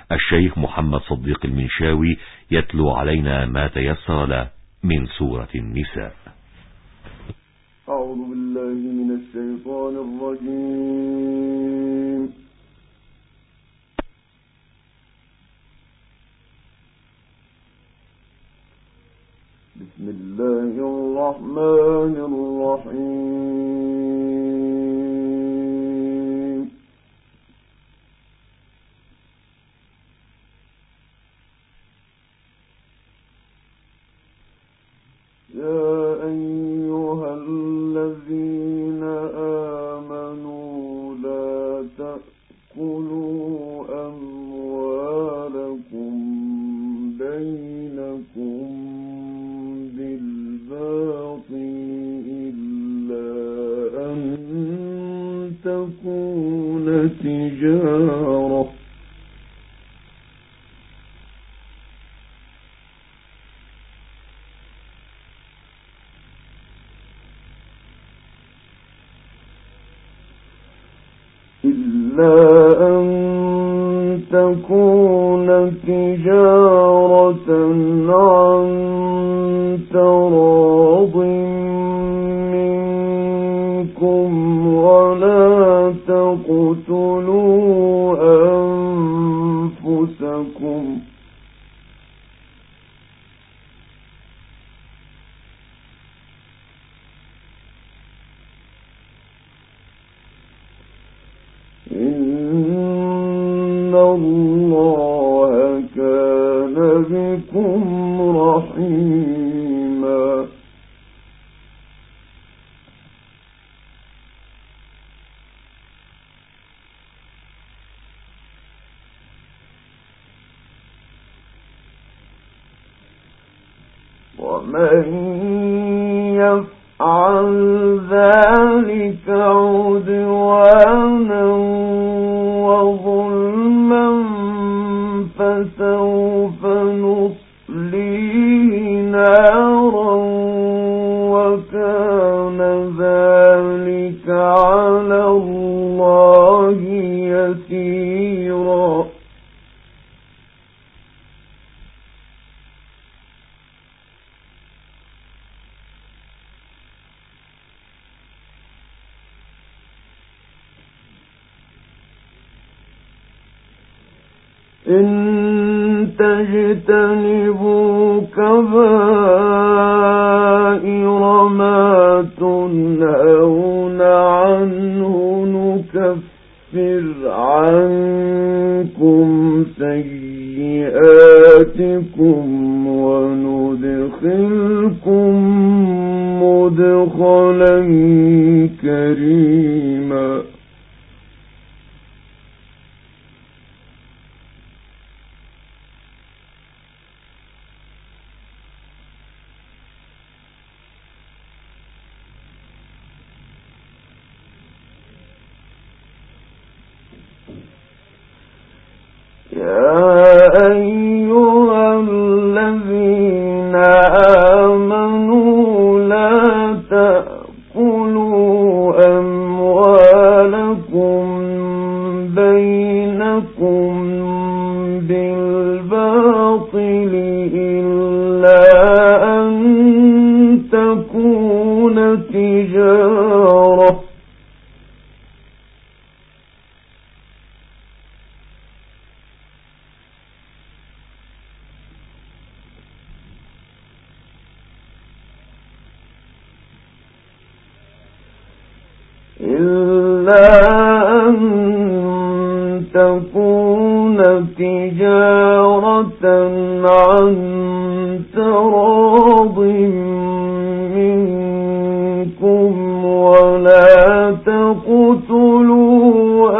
الشيخ محمد صديق المنشاوي يتلو علينا ما تيسر له من سورة النساء. أعوذ بالله من الشيطان الرجيم. بسم الله الرحمن الرحيم. يا أيها الذين آمنوا لا تأكلوا أموالكم بينكم تكون تجارة إلا أن تكون تجارة عن تراض منكم ولا تقتلوا أنفسكم إن الله كان بكم رحيما. ومن يفعل ذلك عدوانا وظلما فسوف نصليه نارا وكان ذلك على الله يسيرا. إن تجتنبوا كبائر ما تنهون عنه نكفر عنكم سيئاتكم وندخلكم مدخلا كريما. يا أيها الذين آمنوا لا تأكلوا أموالكم بينكم بالباطل إلا أن تكون تجارة عن تراض منكم ولا تقتلوا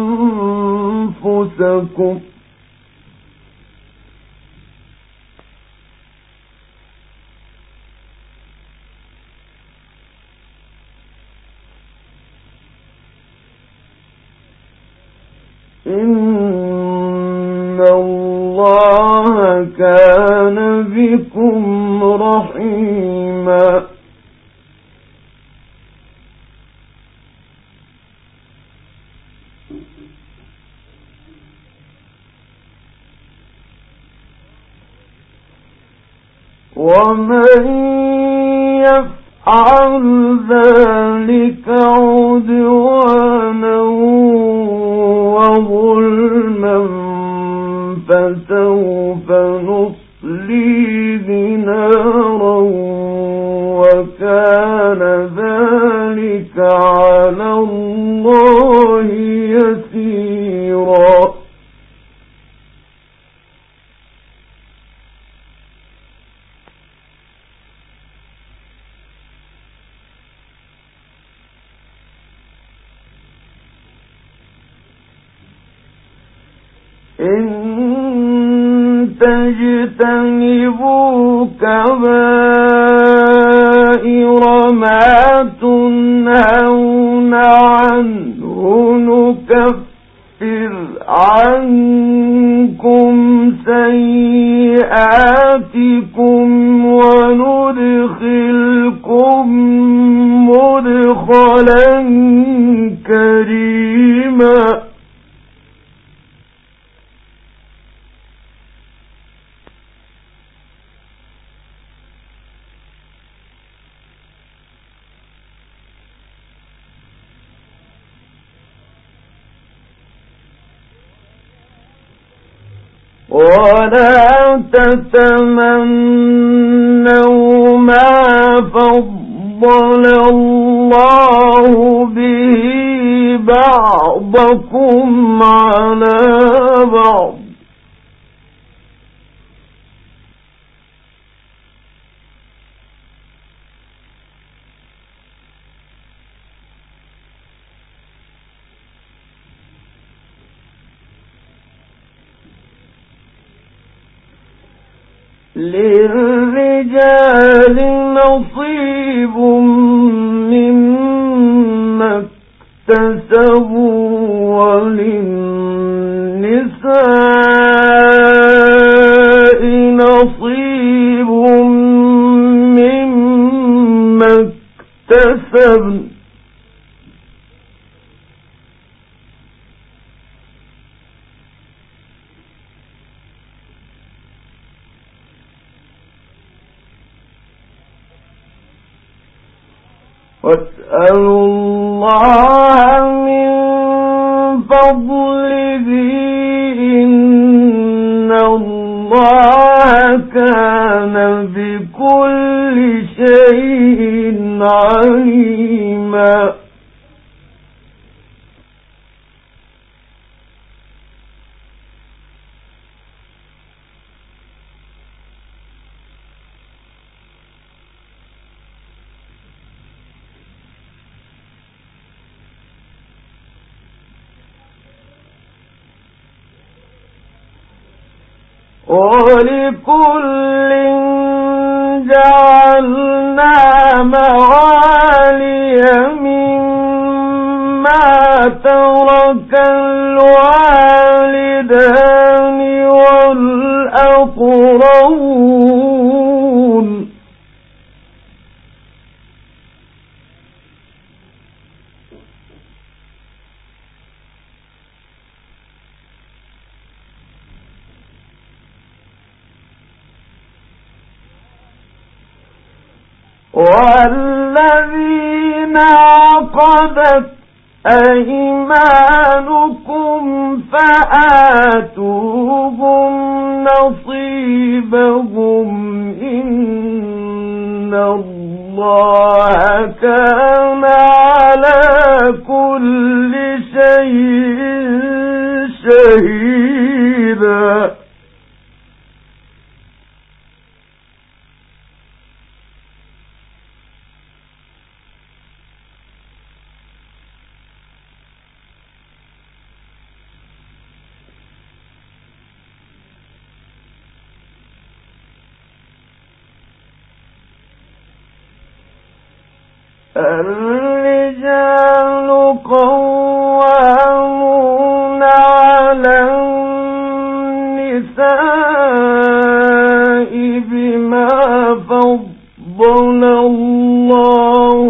أنفسكم إن الله كان بكم رحيما. ومن يفعل ذلك عدوانا وظلما فسوف نصليه نارا وكان ذلك على الله يسيرا. إن تجتنبوا كبائر ما تنهون عنه نكفر عنكم سيئاتكم وندخلكم مدخلا كريما. ولا تتمنوا ما فضل الله به بعضكم على بعض للرجال نصيب مما اكتسبوا وللنساء نصيب مما اكتسبن واسألوا الله من فضله إن الله كان بكل شيء عليما. ولكل جعلنا موالي مما ترك الوالدان والأقربون والذين عقدت أيمانكم فآتوهم نصيبهم إن الله كان على كل شيء شهيدا. الرجال قوامون على النساء بما فضل الله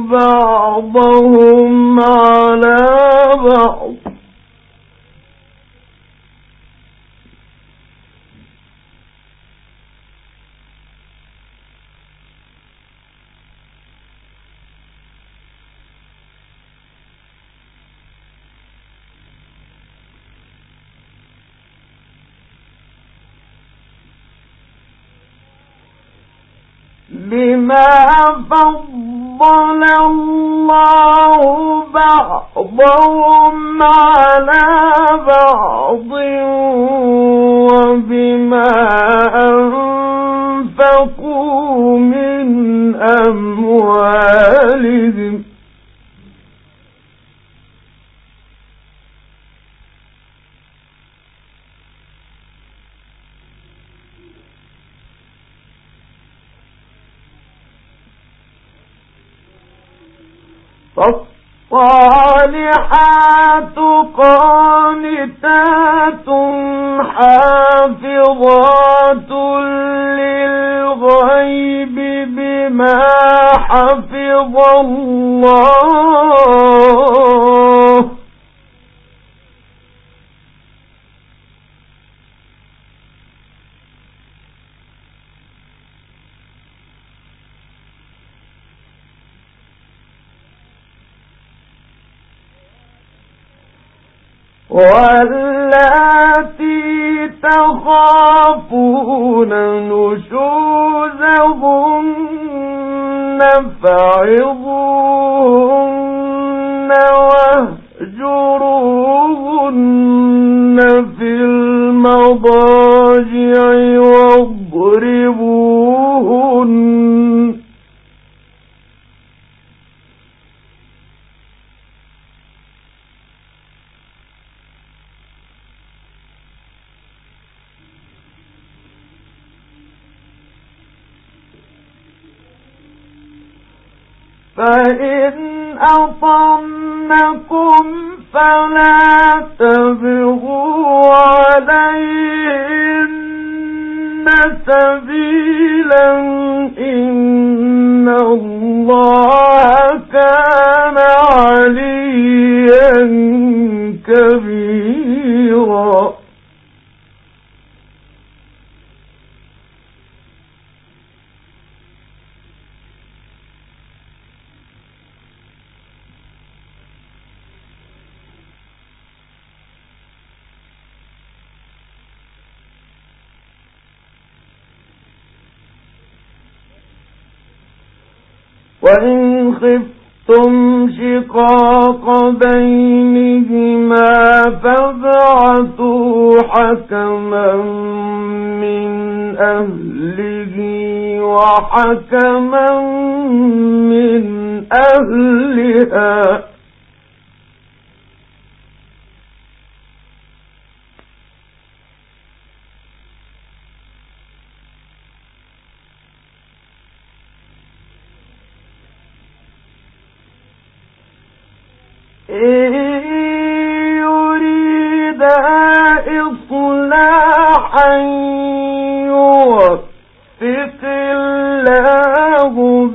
بعضهم على بعض بما فضل الله بعضهم على بعض وبما أنفقوا من أموالهم فالصالحات قانتات حافظات للغيب بما حفظ الله واللاتي تخافون نشوزهن فعظوهن واهجروهن في المضاجع واضربوهن فإن أطعنكم فلا تبغوا عليهن سبيلا إن الله كان عليا كبيرا وإن خفتم شقاق بينهما فابعثوا حكما من أهله وحكما من أهلها يريدا إصلاحا يوفق الله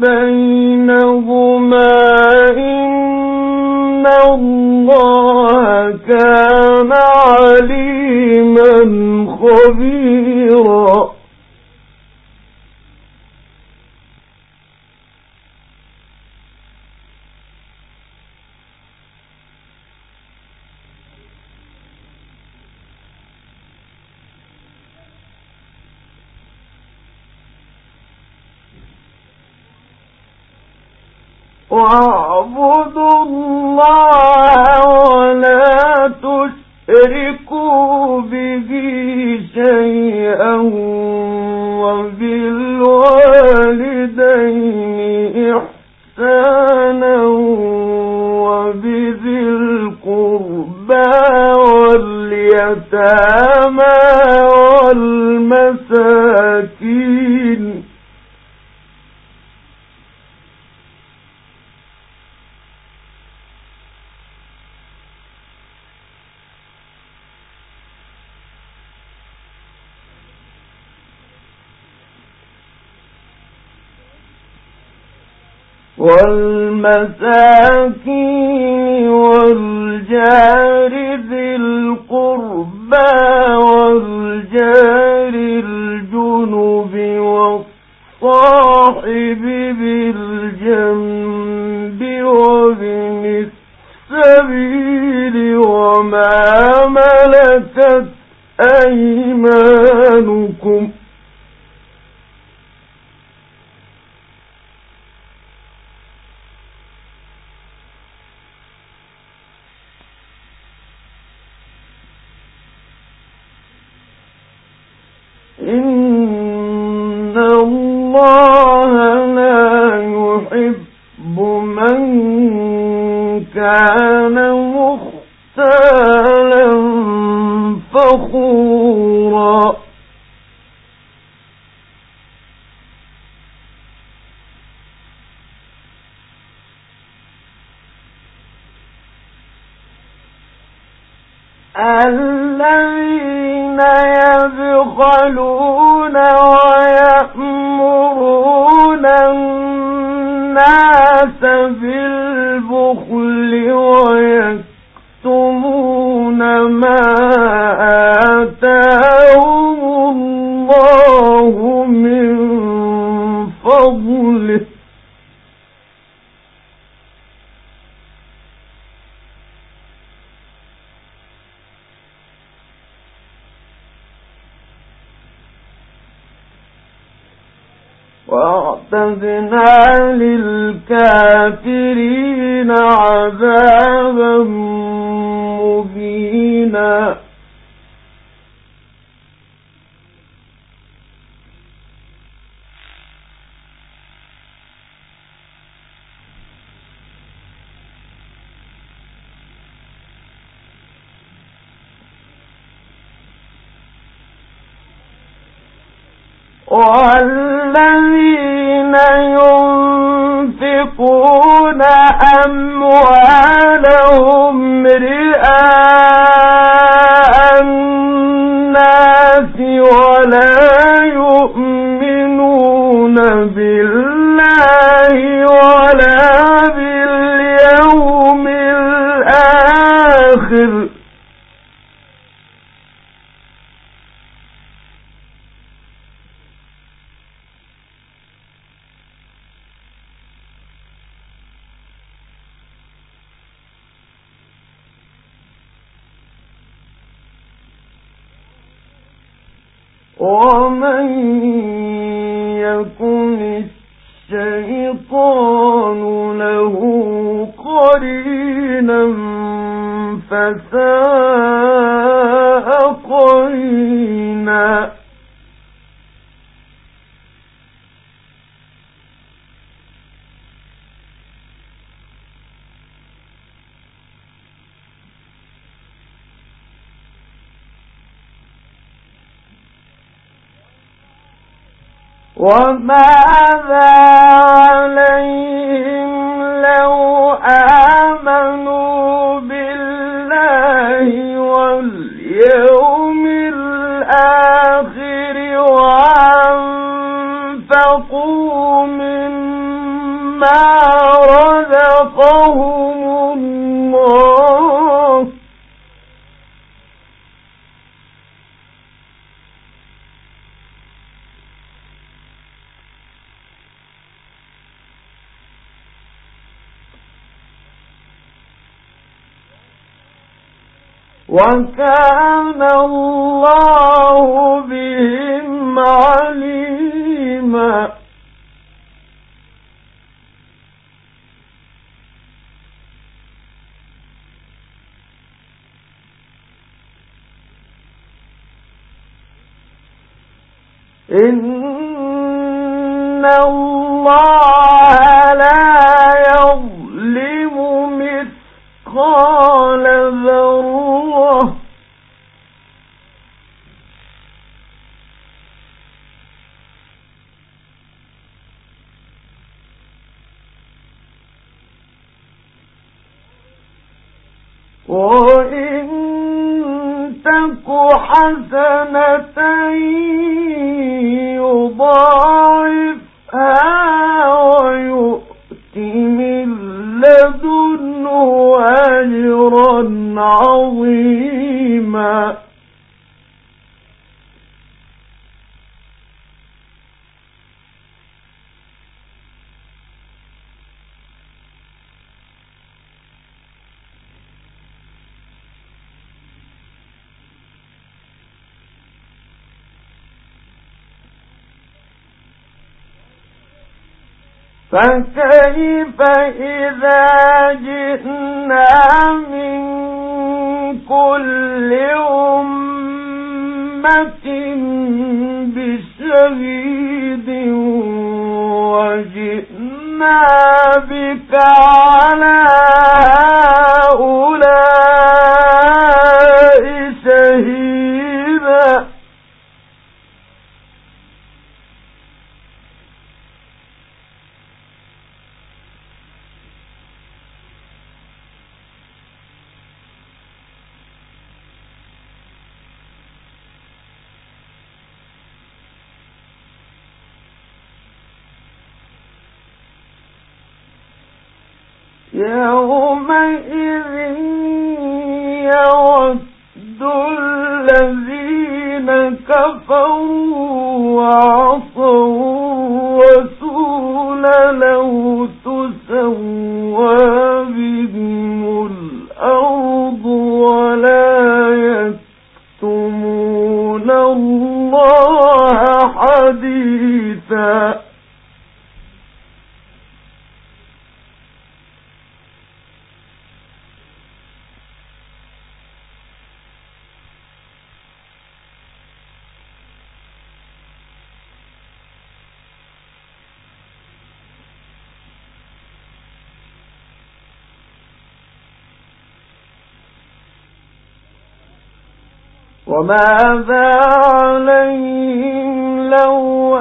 بينهما إن الله كان عليما خبيرا واعبدوا الله ولا تشركوا به شيئا وبالوالدين إحسانا وبذي القربى واليتامى والمساكين والجار ذي القربى والجار الجنب والصاحب بالجنب وابن السبيل وما ملكت أيمانكم إن الله لا يحب من كان مختالا فخورا الذين يبخلون ويأمرون الناس بالبخل ويكتمون ما آتاهم الله من فضله وأعتدنا للكافرين عذابا مهينا والذين ينفقون أموالهم رئاء الناس ولا يؤمنون بالله ولا باليوم الآخر ومن يكن الشيطان له قرينا فساء قرينا وماذا عليهم لو آمنوا بالله واليوم الآخر وأنفقوا مما رزقهم الله وكان الله بهم عليما إن الله لا يظلم مثقال ذرة وإن تك حسنة يضاعفها ويؤت من لدنه أجرا عظيما فكيف إذا جئنا من كل أمة أمة بشهيد وجئنا بك على هؤلاء شهيدا يومئذ يود الذين كفروا وعصوا الرسول لو تسوى بهم الأرض ولا يكتمون الله حديثا وماذا عليهم لو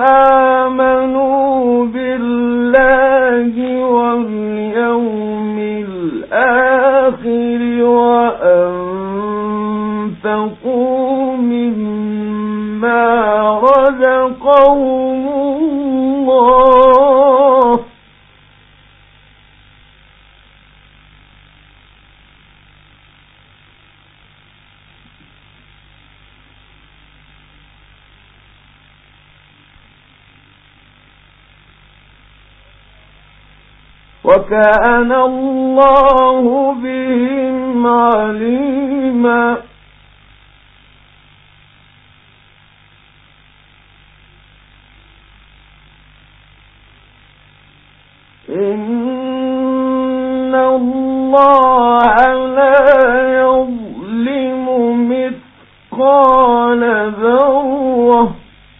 آمنوا بالله واليوم الآخر وأنفقوا مما رزقهم الله وكان الله بهم عليما إن الله لا يظلم مثقال ذرة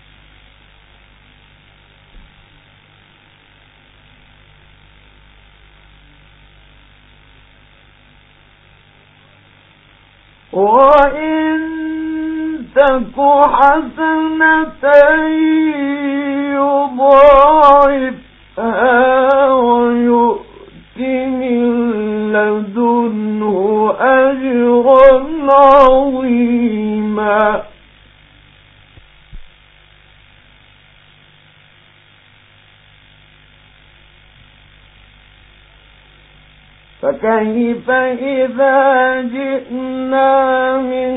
وإن تك حسنة يضاعفها ويؤت من لدنه أجرا عظيما فكيف إذا جئنا من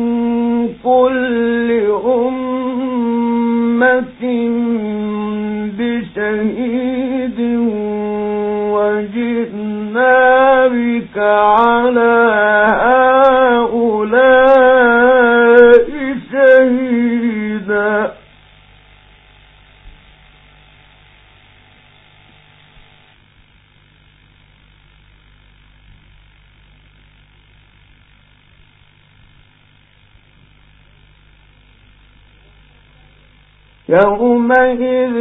كل أمة بشهيد وجئنا بك على هؤلاء شهيدا يومئذ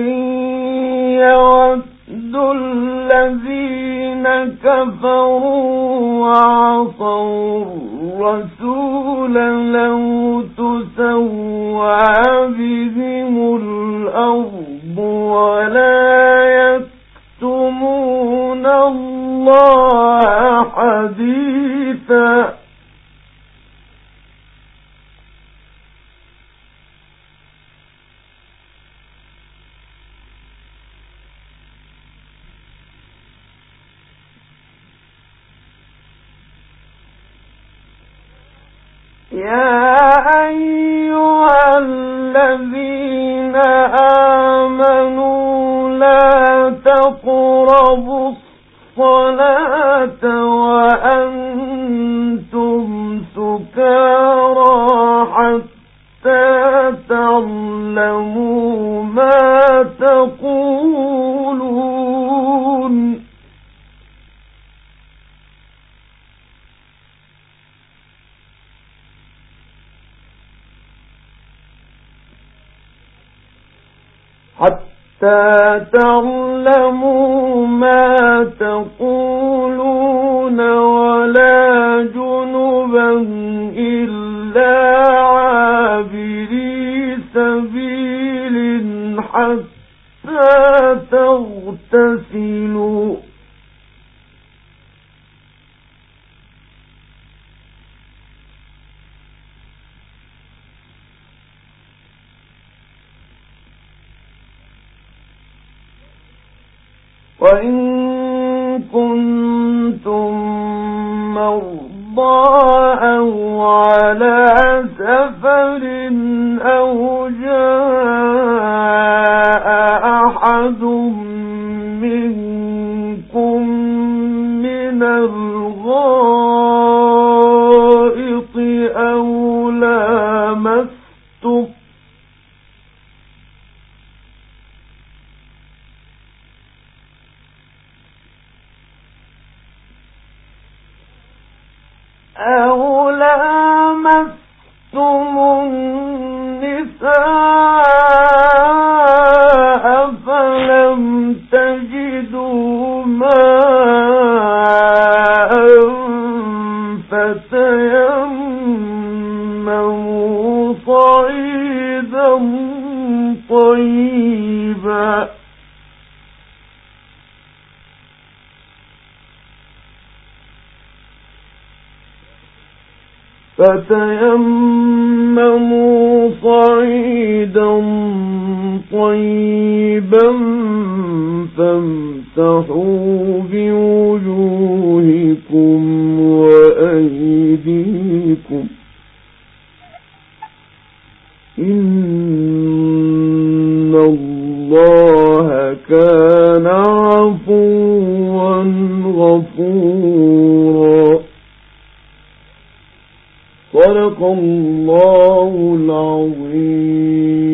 يود الذين كفروا وعصوا الرسول لو تسوى بهم الأرض ولا يكتمون الله حديثا يا أيها الذين آمنوا لا تقربوا الصلاة وأنتم سكارى حتى تعلموا ما تقولون حتى تعلموا ما تقولون ولا جنبا إلا عابري سبيل حتى تغتسلوا وإن كنتم مرضى أو على سفر أو جاء أحد منكم من الغائط أو لامستم النساء فلم تجدوا ماء فتيمموا صعيدا طيبا فامسحوا بوجوهكم وأيديكم إن الله كان عفوا غفورا. صدق الله العظيم.